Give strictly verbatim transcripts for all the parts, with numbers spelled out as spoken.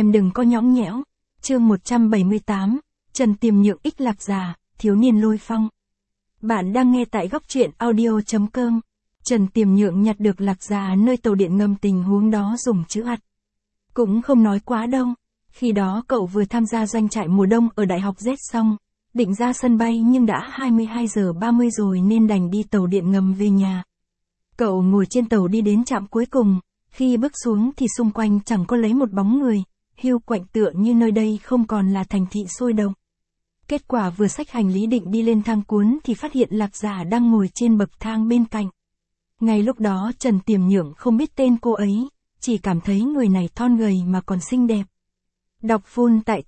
Em đừng có nhõng nhẽo. Chương một trăm bảy mươi tám, Trần Tiềm Nhượng ích Lạc Già, thiếu niên lôi phong. Bạn đang nghe tại góc truyện audio chấm com. Trần Tiềm Nhượng nhặt được Lạc Già nơi tàu điện ngầm, tình huống đó dùng chữ ắt. Cũng không nói quá đâu. Khi đó cậu vừa tham gia doanh trại mùa đông ở Đại học Z xong, định ra sân bay nhưng đã hai mươi hai giờ ba mươi rồi nên đành đi tàu điện ngầm về nhà. Cậu ngồi trên tàu đi đến trạm cuối cùng, khi bước xuống thì xung quanh chẳng có lấy một bóng người, hiu quạnh tựa như nơi đây không còn là thành thị sôi động. Kết quả vừa xách hành lý định đi lên thang cuốn thì phát hiện Lạc Già đang ngồi trên bậc thang bên cạnh. Ngay lúc đó Trần Tiềm Nhượng không biết tên cô ấy, chỉ cảm thấy người này thon gầy mà còn xinh đẹp. Đọc full tại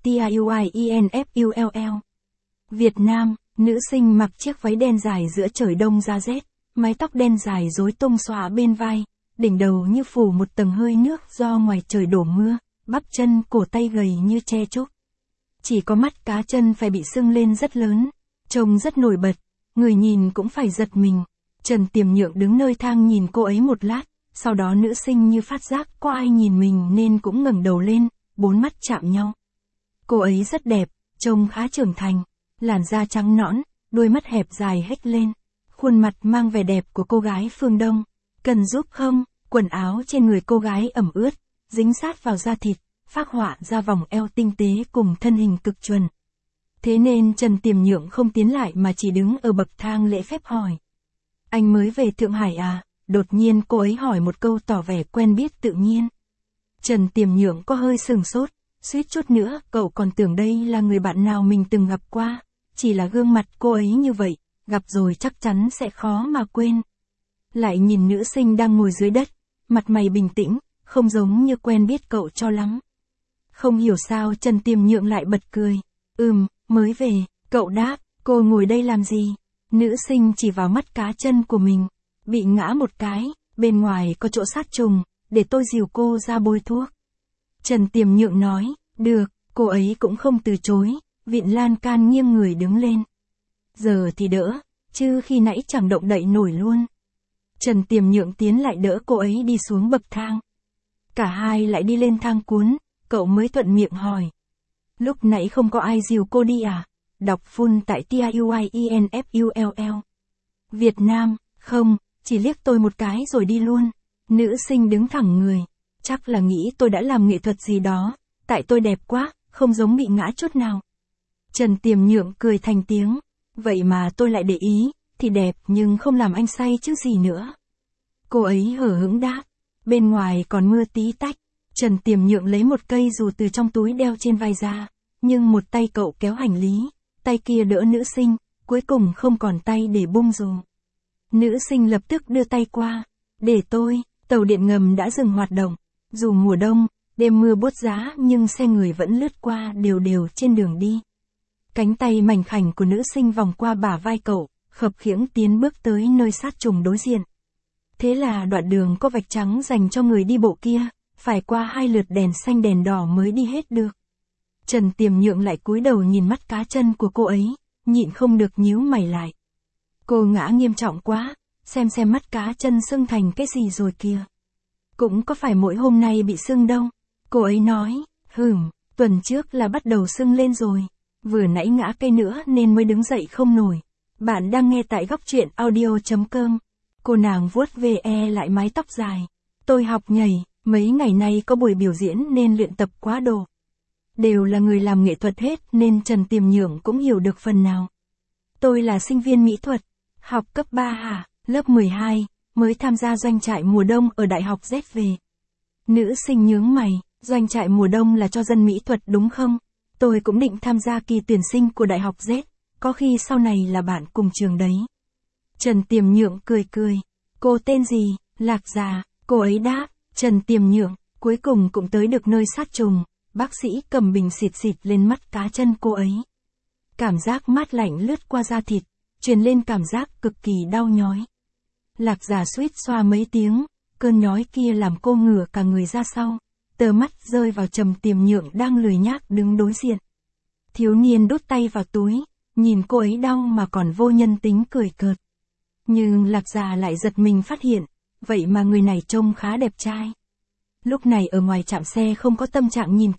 TIUIENFULL. Việt Nam, nữ sinh mặc chiếc váy đen dài giữa trời đông ra rét, mái tóc đen dài rối tung xõa bên vai, đỉnh đầu như phủ một tầng hơi nước do ngoài trời đổ mưa, bắp chân cổ tay gầy như tre trúc. Chỉ có mắt cá chân phải bị sưng lên rất lớn, trông rất nổi bật, người nhìn cũng phải giật mình. Trần Tiềm Nhượng đứng nơi thang nhìn cô ấy một lát, sau đó nữ sinh như phát giác có ai nhìn mình nên cũng ngẩng đầu lên, bốn mắt chạm nhau. Cô ấy rất đẹp, trông khá trưởng thành, làn da trắng nõn, đôi mắt hẹp dài hếch lên, khuôn mặt mang vẻ đẹp của cô gái phương Đông. Cần giúp không? Quần áo trên người cô gái ẩm ướt, dính sát vào da thịt, phác họa ra vòng eo tinh tế cùng thân hình cực chuẩn. Thế nên Trần Tiềm Nhượng không tiến lại mà chỉ đứng ở bậc thang lễ phép hỏi. Anh mới về Thượng Hải à? Đột nhiên cô ấy hỏi một câu tỏ vẻ quen biết tự nhiên. Trần Tiềm Nhượng có hơi sừng sốt, suýt chút nữa cậu còn tưởng đây là người bạn nào mình từng gặp qua, chỉ là gương mặt cô ấy như vậy, gặp rồi chắc chắn sẽ khó mà quên. Lại nhìn nữ sinh đang ngồi dưới đất, mặt mày bình tĩnh, không giống như quen biết cậu cho lắm. Không hiểu sao Trần Tiềm Nhượng lại bật cười. Ừm, mới về, cậu đáp, cô ngồi đây làm gì? Nữ sinh chỉ vào mắt cá chân của mình, bị ngã một cái, bên ngoài có chỗ sát trùng, để tôi dìu cô ra bôi thuốc. Trần Tiềm Nhượng nói, được, cô ấy cũng không từ chối, vịn lan can nghiêng người đứng lên. Giờ thì đỡ, chứ khi nãy chẳng động đậy nổi luôn. Trần Tiềm Nhượng tiến lại đỡ cô ấy đi xuống bậc thang. Cả hai lại đi lên thang cuốn, cậu mới thuận miệng hỏi. Lúc nãy không có ai dìu cô đi à? Đọc full tại TIUIENFULL. Việt Nam, không, chỉ liếc tôi một cái rồi đi luôn. Nữ sinh đứng thẳng người, chắc là nghĩ tôi đã làm nghệ thuật gì đó, tại tôi đẹp quá, không giống bị ngã chút nào. Trần Tiềm Nhượng cười thành tiếng, vậy mà tôi lại để ý, thì đẹp nhưng không làm anh say chứ gì nữa. Cô ấy hở hững đáp, bên ngoài còn mưa tí tách. Trần Tiềm Nhượng lấy một cây dù từ trong túi đeo trên vai ra, nhưng một tay cậu kéo hành lý, tay kia đỡ nữ sinh, cuối cùng không còn tay để bung dù. Nữ sinh lập tức đưa tay qua, để tôi, tàu điện ngầm đã dừng hoạt động, dù mùa đông, đêm mưa buốt giá nhưng xe người vẫn lướt qua đều đều trên đường đi. Cánh tay mảnh khảnh của nữ sinh vòng qua bả vai cậu, khập khiễng tiến bước tới nơi sát trùng đối diện. Thế là đoạn đường có vạch trắng dành cho người đi bộ kia, phải qua hai lượt đèn xanh đèn đỏ mới đi hết được. Trần Tiềm Nhượng lại cúi đầu nhìn mắt cá chân của cô ấy, nhịn không được nhíu mày lại. Cô ngã nghiêm trọng quá, xem xem mắt cá chân sưng thành cái gì rồi kìa. Cũng có phải mỗi hôm nay bị sưng đâu. Cô ấy nói, hừm, tuần trước là bắt đầu sưng lên rồi. Vừa nãy ngã cây nữa nên mới đứng dậy không nổi. Bạn đang nghe tại góc truyện audio chấm com. Cô nàng vuốt về e lại mái tóc dài. Tôi học nhảy, mấy ngày nay có buổi biểu diễn nên luyện tập quá độ. Đều là người làm nghệ thuật hết nên Trần Tiềm Nhượng cũng hiểu được phần nào. Tôi là sinh viên mỹ thuật, học cấp ba hả, lớp mười hai, mới tham gia doanh trại mùa đông ở Đại học Z về. Nữ sinh nhướng mày, doanh trại mùa đông là cho dân mỹ thuật đúng không? Tôi cũng định tham gia kỳ tuyển sinh của Đại học Z, có khi sau này là bạn cùng trường đấy. Trần Tiềm Nhượng cười cười, cô tên gì? Lạc Già, cô ấy đáp. Trần Tiềm Nhượng, cuối cùng cũng tới được nơi sát trùng, bác sĩ cầm bình xịt xịt lên mắt cá chân cô ấy. Cảm giác mát lạnh lướt qua da thịt, truyền lên cảm giác cực kỳ đau nhói. Lạc Già suýt xoa mấy tiếng, cơn nhói kia làm cô ngửa cả người ra sau, tờ mắt rơi vào Trần Tiềm Nhượng đang lười nhác đứng đối diện. Thiếu niên đút tay vào túi, nhìn cô ấy đau mà còn vô nhân tính cười cợt. Nhưng Lạc Già lại giật mình phát hiện, vậy mà người này trông khá đẹp trai. Lúc này ở ngoài trạm xe không có tâm trạng nhìn cậu,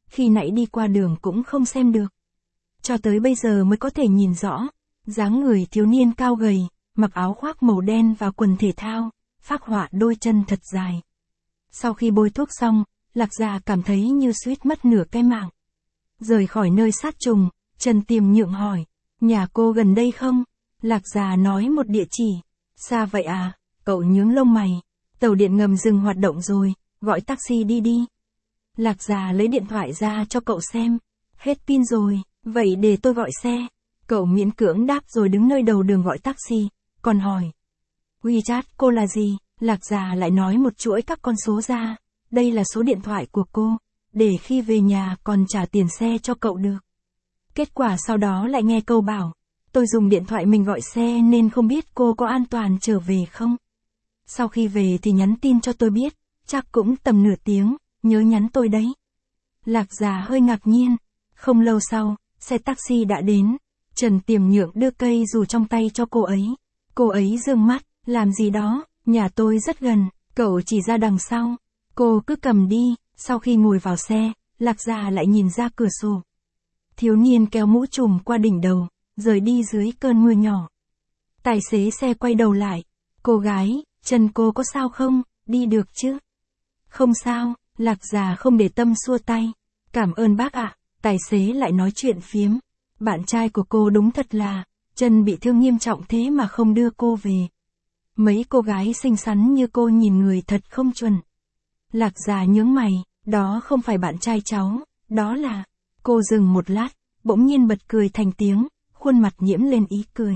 khi nãy đi qua đường cũng không xem được. Cho tới bây giờ mới có thể nhìn rõ, dáng người thiếu niên cao gầy, mặc áo khoác màu đen và quần thể thao, phác họa đôi chân thật dài. Sau khi bôi thuốc xong, Lạc Già cảm thấy như suýt mất nửa cái mạng. Rời khỏi nơi sát trùng, Trần Tiềm Nhượng hỏi, nhà cô gần đây không? Lạc Già nói một địa chỉ. Xa vậy à? Cậu nhướng lông mày. Tàu điện ngầm dừng hoạt động rồi, gọi taxi đi đi. Lạc Già lấy điện thoại ra cho cậu xem. Hết pin rồi, vậy để tôi gọi xe. Cậu miễn cưỡng đáp rồi đứng nơi đầu đường gọi taxi, còn hỏi. WeChat cô là gì? Lạc Già lại nói một chuỗi các con số ra. Đây là số điện thoại của cô, để khi về nhà còn trả tiền xe cho cậu được. Kết quả sau đó lại nghe câu bảo, tôi dùng điện thoại mình gọi xe nên không biết cô có an toàn trở về không. Sau khi về thì nhắn tin cho tôi biết, chắc cũng tầm nửa tiếng, nhớ nhắn tôi đấy. Lạc Già hơi ngạc nhiên. Không lâu sau, xe taxi đã đến. Trần Tiềm Nhượng đưa cây dù trong tay cho cô ấy. Cô ấy dương mắt, làm gì đó, nhà tôi rất gần, cậu chỉ ra đằng sau. Cô cứ cầm đi. Sau khi ngồi vào xe, Lạc Già lại nhìn ra cửa sổ. Thiếu niên kéo mũ trùm qua đỉnh đầu, rời đi dưới cơn mưa nhỏ. Tài xế xe quay đầu lại. Cô gái, chân cô có sao không, đi được chứ? Không sao, Lạc Già không để tâm xua tay. Cảm ơn bác ạ. Tài xế lại nói chuyện phiếm. Bạn trai của cô đúng thật là, chân bị thương nghiêm trọng thế mà không đưa cô về. Mấy cô gái xinh xắn như cô nhìn người thật không chuẩn. Lạc Già nhướng mày, đó không phải bạn trai cháu, đó là... Cô dừng một lát, bỗng nhiên bật cười thành tiếng, khuôn mặt nhiễm lên ý cười.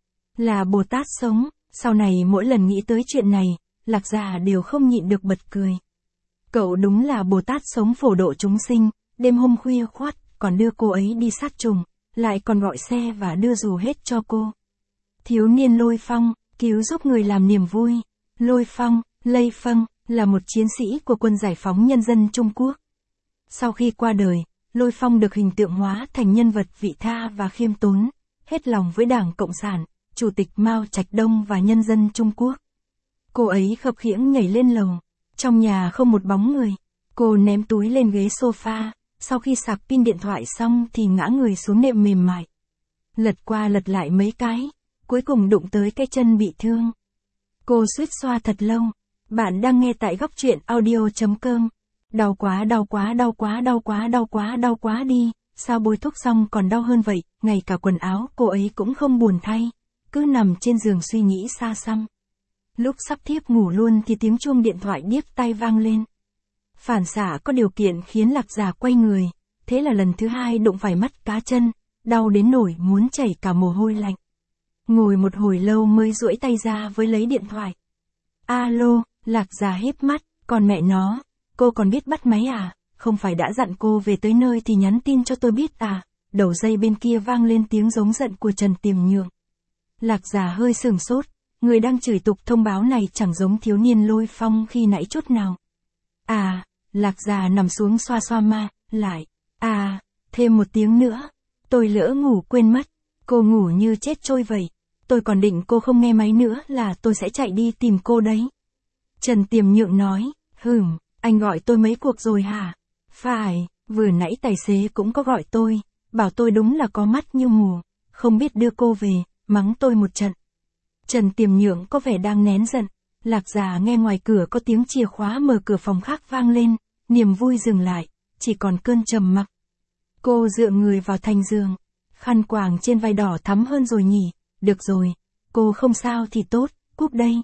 Là Bồ Tát sống, sau này mỗi lần nghĩ tới chuyện này, Lạc Già đều không nhịn được bật cười. Cậu đúng là Bồ Tát sống phổ độ chúng sinh, đêm hôm khuya khoắt, còn đưa cô ấy đi sát trùng, lại còn gọi xe và đưa dù hết cho cô. Thiếu niên Lôi Phong, cứu giúp người làm niềm vui. Lôi Phong, Lây Phong, là một chiến sĩ của quân giải phóng nhân dân Trung Quốc. Sau khi qua đời, Lôi Phong được hình tượng hóa thành nhân vật vị tha và khiêm tốn, hết lòng với Đảng Cộng sản, Chủ tịch Mao Trạch Đông và nhân dân Trung Quốc. Cô ấy khập khiễng nhảy lên lầu. Trong nhà không một bóng người. Cô ném túi lên ghế sofa, sau khi sạc pin điện thoại xong thì ngã người xuống nệm mềm mại. Lật qua lật lại mấy cái, cuối cùng đụng tới cái chân bị thương. Cô suýt xoa thật lâu. Bạn đang nghe tại góc truyện audio chấm com. Đau quá đau quá đau quá đau quá đau quá đau quá đi, sao bôi thuốc xong còn đau hơn vậy, ngay cả quần áo cô ấy cũng không buồn thay, cứ nằm trên giường suy nghĩ xa xăm. Lúc sắp thiếp ngủ luôn thì tiếng chuông điện thoại điếc tai vang lên. Phản xạ có điều kiện khiến Lạc Già quay người, thế là lần thứ hai đụng phải mắt cá chân, đau đến nổi muốn chảy cả mồ hôi lạnh. Ngồi một hồi lâu mới duỗi tay ra với lấy điện thoại. Alo, Lạc Già híp mắt, còn mẹ nó, cô còn biết bắt máy à, không phải đã dặn cô về tới nơi thì nhắn tin cho tôi biết à. Đầu dây bên kia vang lên tiếng giống giận của Trần Tiềm Nhượng. Lạc Già hơi sửng sốt, người đang chửi tục thông báo này chẳng giống thiếu niên Lôi Phong khi nãy chút nào. À, Lạc Già nằm xuống xoa xoa ma, lại, à, thêm một tiếng nữa, tôi lỡ ngủ quên mất, cô ngủ như chết trôi vậy, tôi còn định cô không nghe máy nữa là tôi sẽ chạy đi tìm cô đấy. Trần Tiềm Nhượng nói, hừm, anh gọi tôi mấy cuộc rồi hả? Phải, vừa nãy tài xế cũng có gọi tôi, bảo tôi đúng là có mắt như mù, không biết đưa cô về, mắng tôi một trận. Trần Tiềm Nhượng có vẻ đang nén giận. Lạc Già nghe ngoài cửa có tiếng chìa khóa mở cửa phòng khác vang lên, niềm vui dừng lại, chỉ còn cơn trầm mặc. Cô dựa người vào thành giường, khăn quàng trên vai đỏ thắm hơn rồi nhỉ, được rồi, cô không sao thì tốt, cúp đây.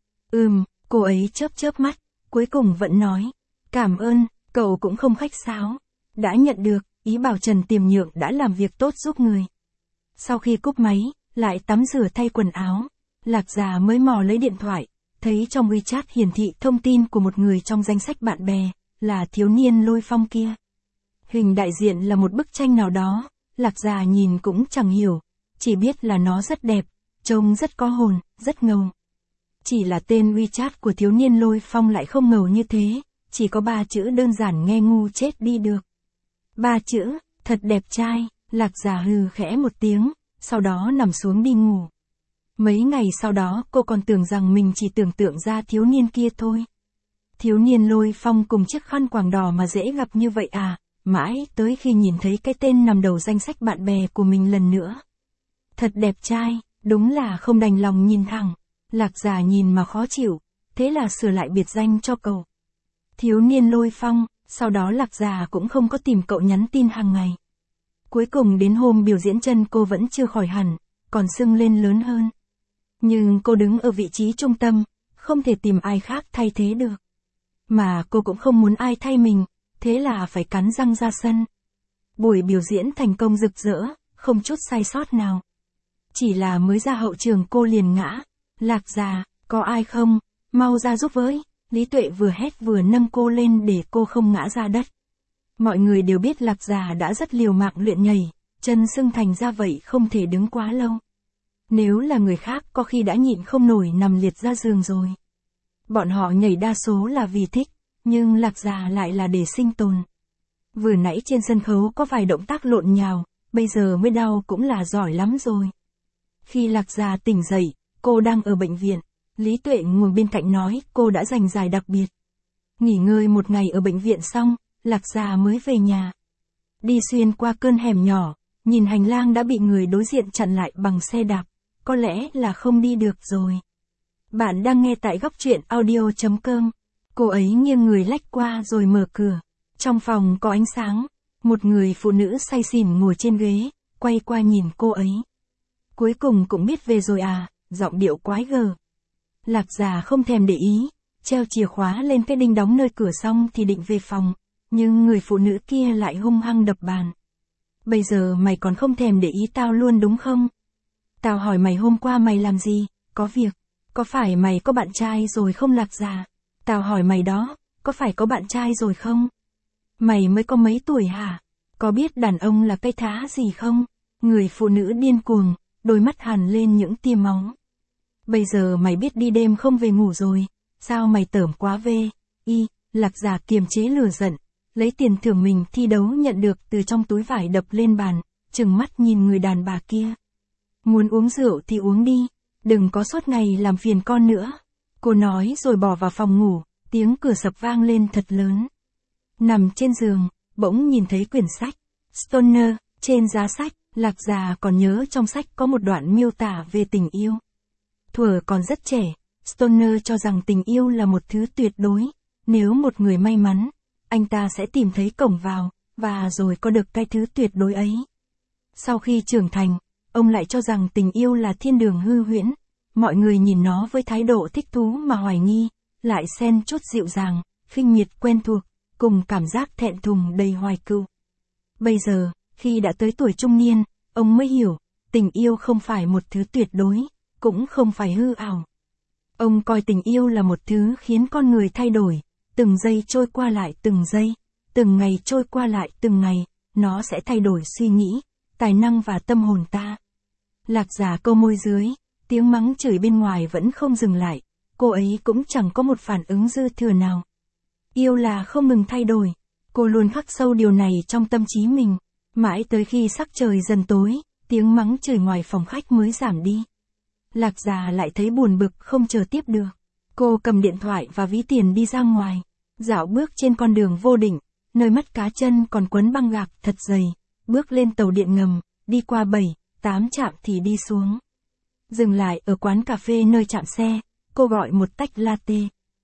Ừm, cô ấy chớp chớp mắt, cuối cùng vẫn nói, cảm ơn, cậu cũng không khách sáo, đã nhận được, ý bảo Trần Tiềm Nhượng đã làm việc tốt giúp người. Sau khi cúp máy, lại tắm rửa thay quần áo, Lạc Già mới mò lấy điện thoại, thấy trong WeChat hiển thị thông tin của một người trong danh sách bạn bè, là thiếu niên Lôi Phong kia. Hình đại diện là một bức tranh nào đó, Lạc Già nhìn cũng chẳng hiểu, chỉ biết là nó rất đẹp, trông rất có hồn, rất ngầu. Chỉ là tên WeChat của thiếu niên Lôi Phong lại không ngầu như thế, chỉ có ba chữ đơn giản nghe ngu chết đi được. Ba chữ, thật đẹp trai, Lạc Già hừ khẽ một tiếng, sau đó nằm xuống đi ngủ. Mấy ngày sau đó cô còn tưởng rằng mình chỉ tưởng tượng ra thiếu niên kia thôi. Thiếu niên Lôi Phong cùng chiếc khăn quàng đỏ mà dễ gặp như vậy à, mãi tới khi nhìn thấy cái tên nằm đầu danh sách bạn bè của mình lần nữa. Thật đẹp trai, đúng là không đành lòng nhìn thẳng. Lạc Già nhìn mà khó chịu, thế là sửa lại biệt danh cho cậu. Thiếu niên Lôi Phong, sau đó Lạc Già cũng không có tìm cậu nhắn tin hàng ngày. Cuối cùng đến hôm biểu diễn chân cô vẫn chưa khỏi hẳn, còn sưng lên lớn hơn. Nhưng cô đứng ở vị trí trung tâm, không thể tìm ai khác thay thế được. Mà cô cũng không muốn ai thay mình, thế là phải cắn răng ra sân. Buổi biểu diễn thành công rực rỡ, không chút sai sót nào. Chỉ là mới ra hậu trường cô liền ngã. Lạc Già, có ai không? Mau ra giúp với. Lý Tuệ vừa hét vừa nâng cô lên để cô không ngã ra đất. Mọi người đều biết Lạc Già đã rất liều mạng luyện nhảy, chân sưng thành ra vậy không thể đứng quá lâu. Nếu là người khác có khi đã nhịn không nổi nằm liệt ra giường rồi. Bọn họ nhảy đa số là vì thích, nhưng Lạc Già lại là để sinh tồn. Vừa nãy trên sân khấu có vài động tác lộn nhào, bây giờ mới đau cũng là giỏi lắm rồi. Khi Lạc Già tỉnh dậy, cô đang ở bệnh viện. Lý Tuệ ngồi bên cạnh nói cô đã dành giải đặc biệt. Nghỉ ngơi một ngày ở bệnh viện xong, Lạc Già mới về nhà. Đi xuyên qua cơn hẻm nhỏ, nhìn hành lang đã bị người đối diện chặn lại bằng xe đạp. Có lẽ là không đi được rồi. Bạn đang nghe tại góc truyện audio chấm com. Cô ấy nghiêng người lách qua rồi mở cửa. Trong phòng có ánh sáng. Một người phụ nữ say xỉn ngồi trên ghế, quay qua nhìn cô ấy. Cuối cùng cũng biết về rồi à, giọng điệu quái gở. Lạc Già không thèm để ý, treo chìa khóa lên cái đinh đóng nơi cửa xong thì định về phòng. Nhưng người phụ nữ kia lại hung hăng đập bàn. Bây giờ mày còn không thèm để ý tao luôn đúng không? Tao hỏi mày hôm qua mày làm gì? Có việc. Có phải mày có bạn trai rồi không Lạc Già? Tao hỏi mày đó, có phải có bạn trai rồi không? Mày mới có mấy tuổi hả? Có biết đàn ông là cây thá gì không? Người phụ nữ điên cuồng, đôi mắt hằn lên những tia máu. Bây giờ mày biết đi đêm không về ngủ rồi, sao mày tởm quá về? Y, Lạc Già kiềm chế lửa giận, lấy tiền thưởng mình thi đấu nhận được từ trong túi vải đập lên bàn, trừng mắt nhìn người đàn bà kia. Muốn uống rượu thì uống đi, đừng có suốt ngày làm phiền con nữa. Cô nói rồi bỏ vào phòng ngủ, tiếng cửa sập vang lên thật lớn. Nằm trên giường, bỗng nhìn thấy quyển sách. Stoner, trên giá sách, Lạc Già còn nhớ trong sách có một đoạn miêu tả về tình yêu. Thuở còn rất trẻ, Stoner cho rằng tình yêu là một thứ tuyệt đối. Nếu một người may mắn, anh ta sẽ tìm thấy cổng vào, và rồi có được cái thứ tuyệt đối ấy. Sau khi trưởng thành, ông lại cho rằng tình yêu là thiên đường hư huyễn. Mọi người nhìn nó với thái độ thích thú mà hoài nghi, lại xen chút dịu dàng, khinh miệt quen thuộc, cùng cảm giác thẹn thùng đầy hoài cựu. Bây giờ, khi đã tới tuổi trung niên, ông mới hiểu, tình yêu không phải một thứ tuyệt đối, cũng không phải hư ảo. Ông coi tình yêu là một thứ khiến con người thay đổi, từng giây trôi qua lại từng giây, từng ngày trôi qua lại từng ngày, nó sẽ thay đổi suy nghĩ, tài năng và tâm hồn ta. Lạc Già câu môi dưới, tiếng mắng chửi bên ngoài vẫn không dừng lại, cô ấy cũng chẳng có một phản ứng dư thừa nào. Yêu là không ngừng thay đổi, cô luôn khắc sâu điều này trong tâm trí mình, mãi tới khi sắc trời dần tối, tiếng mắng chửi ngoài phòng khách mới giảm đi. Lạc Già lại thấy buồn bực không chờ tiếp được. Cô cầm điện thoại và ví tiền đi ra ngoài, dạo bước trên con đường vô định, nơi mắt cá chân còn quấn băng gạc thật dày, bước lên tàu điện ngầm, đi qua bảy, tám trạm thì đi xuống. Dừng lại ở quán cà phê nơi chạm xe, cô gọi một tách latte.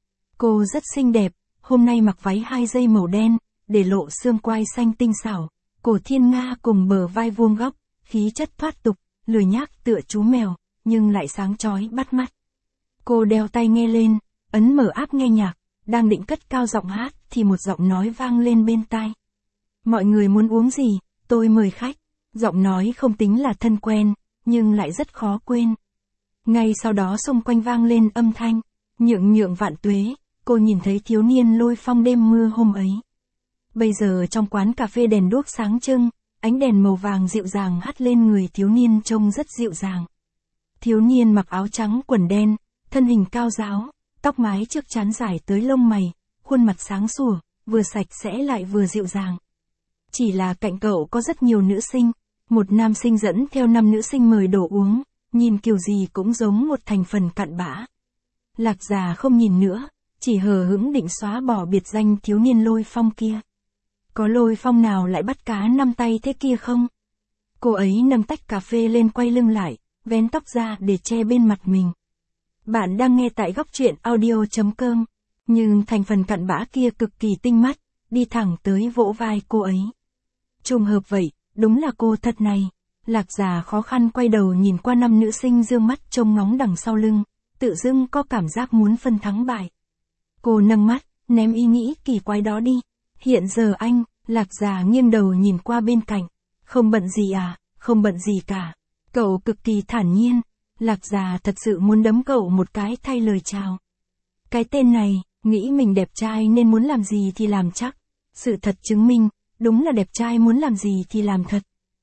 Cô rất xinh đẹp, hôm nay mặc váy hai dây màu đen, để lộ xương quai xanh tinh xảo, cổ thiên nga cùng bờ vai vuông góc, khí chất thoát tục, lười nhác tựa chú mèo, nhưng lại sáng chói bắt mắt. Cô đeo tai nghe lên, ấn mở app nghe nhạc, đang định cất cao giọng hát thì một giọng nói vang lên bên tai. Mọi người muốn uống gì, tôi mời khách. Giọng nói không tính là thân quen, nhưng lại rất khó quên. Ngay sau đó xung quanh vang lên âm thanh, nhượng nhượng vạn tuế, cô nhìn thấy thiếu niên Lôi Phong đêm mưa hôm ấy. Bây giờ trong quán cà phê đèn đuốc sáng trưng, ánh đèn màu vàng dịu dàng hắt lên người thiếu niên trông rất dịu dàng. Thiếu niên mặc áo trắng quần đen, thân hình cao ráo, tóc mái trước trán dài tới lông mày, khuôn mặt sáng sủa, vừa sạch sẽ lại vừa dịu dàng. Chỉ là cạnh cậu có rất nhiều nữ sinh, một nam sinh dẫn theo năm nữ sinh mời đồ uống, nhìn kiểu gì cũng giống một thành phần cặn bã. Lạc Già không nhìn nữa, chỉ hờ hững định xóa bỏ biệt danh thiếu niên Lôi Phong kia. có Lôi Phong nào lại bắt cá năm tay thế kia không? Cô ấy nâng tách cà phê lên quay lưng lại, vén tóc ra để che bên mặt mình. Bạn đang nghe tại góc truyện audio.com, nhưng thành phần cặn bã kia cực kỳ tinh mắt, đi thẳng tới vỗ vai cô ấy. Trùng hợp vậy, đúng là cô thật này. Lạc Già khó khăn quay đầu nhìn qua năm nữ sinh dương mắt trông ngóng đằng sau lưng, tự dưng có cảm giác muốn phân thắng bại. Cô nâng mắt, ném ý nghĩ kỳ quái đó đi. Hiện giờ anh, Lạc Già nghiêng đầu nhìn qua bên cạnh. Không bận gì à, không bận gì cả. Cậu cực kỳ thản nhiên. Lạc Già thật sự muốn đấm cậu một cái thay lời chào. Cái tên này, nghĩ mình đẹp trai nên muốn làm gì thì làm chắc. Sự thật chứng minh, đúng là đẹp trai muốn làm gì thì làm thật.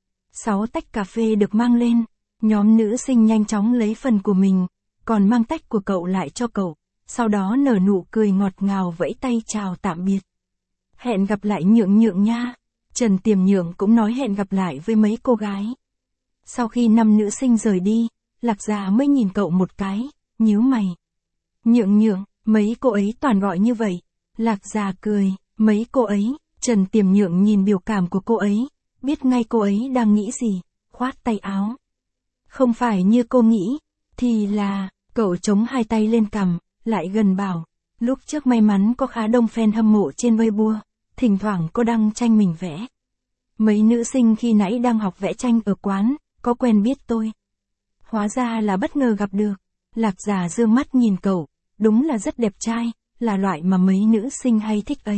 Sáu tách cà phê được mang lên, nhóm nữ sinh nhanh chóng lấy phần của mình, còn mang tách của cậu lại cho cậu, sau đó nở nụ cười ngọt ngào vẫy tay chào tạm biệt. Hẹn gặp lại Nhượng Nhượng nha. Trần Tiềm Nhượng cũng nói hẹn gặp lại với mấy cô gái. Sau khi năm nữ sinh rời đi, Lạc Già mới nhìn cậu một cái, nhíu mày. Nhượng Nhượng, mấy cô ấy toàn gọi như vậy. Lạc Già cười, mấy cô ấy. Trần Tiềm Nhượng nhìn biểu cảm của cô ấy, biết ngay cô ấy đang nghĩ gì, khoát tay áo. Không phải như cô nghĩ, thì là, cậu chống hai tay lên cằm, lại gần bảo, lúc trước may mắn có khá đông fan hâm mộ trên Weibo, thỉnh thoảng cô đăng tranh mình vẽ. Mấy nữ sinh khi nãy đang học vẽ tranh ở quán, có quen biết tôi. Hóa ra là bất ngờ gặp được. Lạc Già dương mắt nhìn cậu, đúng là rất đẹp trai, là loại mà mấy nữ sinh hay thích ấy.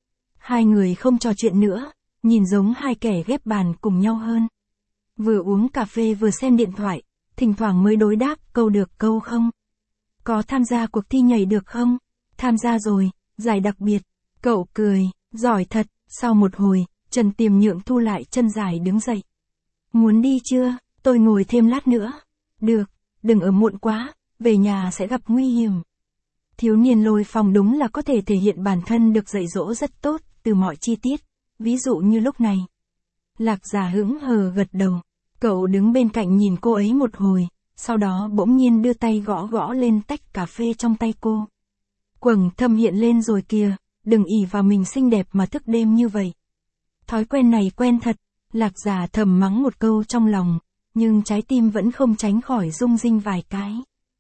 Hai người không trò chuyện nữa, nhìn giống hai kẻ ghép bàn cùng nhau hơn. Vừa uống cà phê vừa xem điện thoại, thỉnh thoảng mới đối đáp câu được câu không. Có tham gia cuộc thi nhảy được không? Tham gia rồi, giải đặc biệt. Cậu cười, giỏi thật. Sau một hồi, Trần Tiềm Nhượng thu lại chân dài đứng dậy. Muốn đi chưa? Tôi ngồi thêm lát nữa. Được, đừng ở muộn quá, về nhà sẽ gặp nguy hiểm. Thiếu niên Lôi Phong đúng là có thể thể hiện bản thân được dạy dỗ rất tốt, từ mọi chi tiết, ví dụ như lúc này. Lạc Già hững hờ gật đầu, cậu đứng bên cạnh nhìn cô ấy một hồi, sau đó bỗng nhiên đưa tay gõ gõ lên tách cà phê trong tay cô. Quầng thâm hiện lên rồi kìa, đừng ỷ vào mình xinh đẹp mà thức đêm như vậy. Thói quen này quen thật, Lạc Già thầm mắng một câu trong lòng, nhưng trái tim vẫn không tránh khỏi rung rinh vài cái.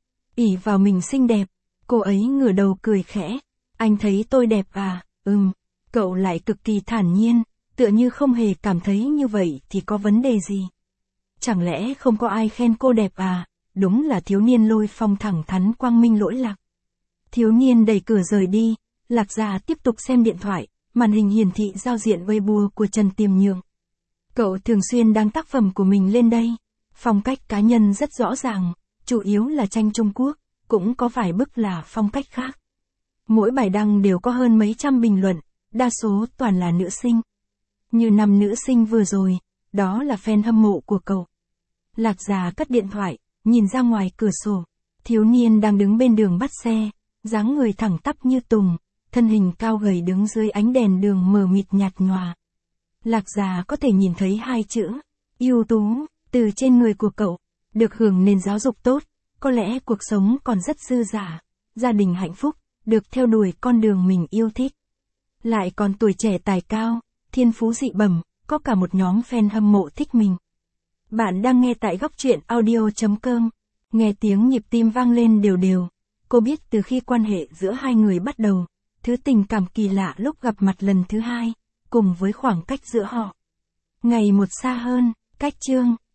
ỷ vào mình xinh đẹp, cô ấy ngửa đầu cười khẽ, anh thấy tôi đẹp à, ừm, cậu lại cực kỳ thản nhiên, tựa như không hề cảm thấy như vậy thì có vấn đề gì. Chẳng lẽ không có ai khen cô đẹp à, đúng là thiếu niên Lôi Phong thẳng thắn quang minh lỗi lạc. Thiếu niên đẩy cửa rời đi, Lạc Già tiếp tục xem điện thoại, màn hình hiển thị giao diện Weibo của Trần Tiềm Nhượng. Cậu thường xuyên đăng tác phẩm của mình lên đây, phong cách cá nhân rất rõ ràng, chủ yếu là tranh Trung Quốc, cũng có vài bức là phong cách khác. Mỗi bài đăng đều có hơn mấy trăm bình luận, đa số toàn là nữ sinh. Như năm nữ sinh vừa rồi, đó là fan hâm mộ của cậu. Lạc Già cất điện thoại, nhìn ra ngoài cửa sổ, thiếu niên đang đứng bên đường bắt xe, dáng người thẳng tắp như tùng, thân hình cao gầy đứng dưới ánh đèn đường mờ mịt nhạt nhòa. Lạc Già có thể nhìn thấy hai chữ, ưu tú, từ trên người của cậu, được hưởng nền giáo dục tốt, có lẽ cuộc sống còn rất dư dả, gia đình hạnh phúc, được theo đuổi con đường mình yêu thích. Lại còn tuổi trẻ tài cao, thiên phú dị bẩm, có cả một nhóm fan hâm mộ thích mình. Bạn đang nghe tại góc truyện audio.com, nghe tiếng nhịp tim vang lên đều đều. Cô biết từ khi quan hệ giữa hai người bắt đầu, thứ tình cảm kỳ lạ lúc gặp mặt lần thứ hai, cùng với khoảng cách giữa họ ngày một xa hơn. Cách chương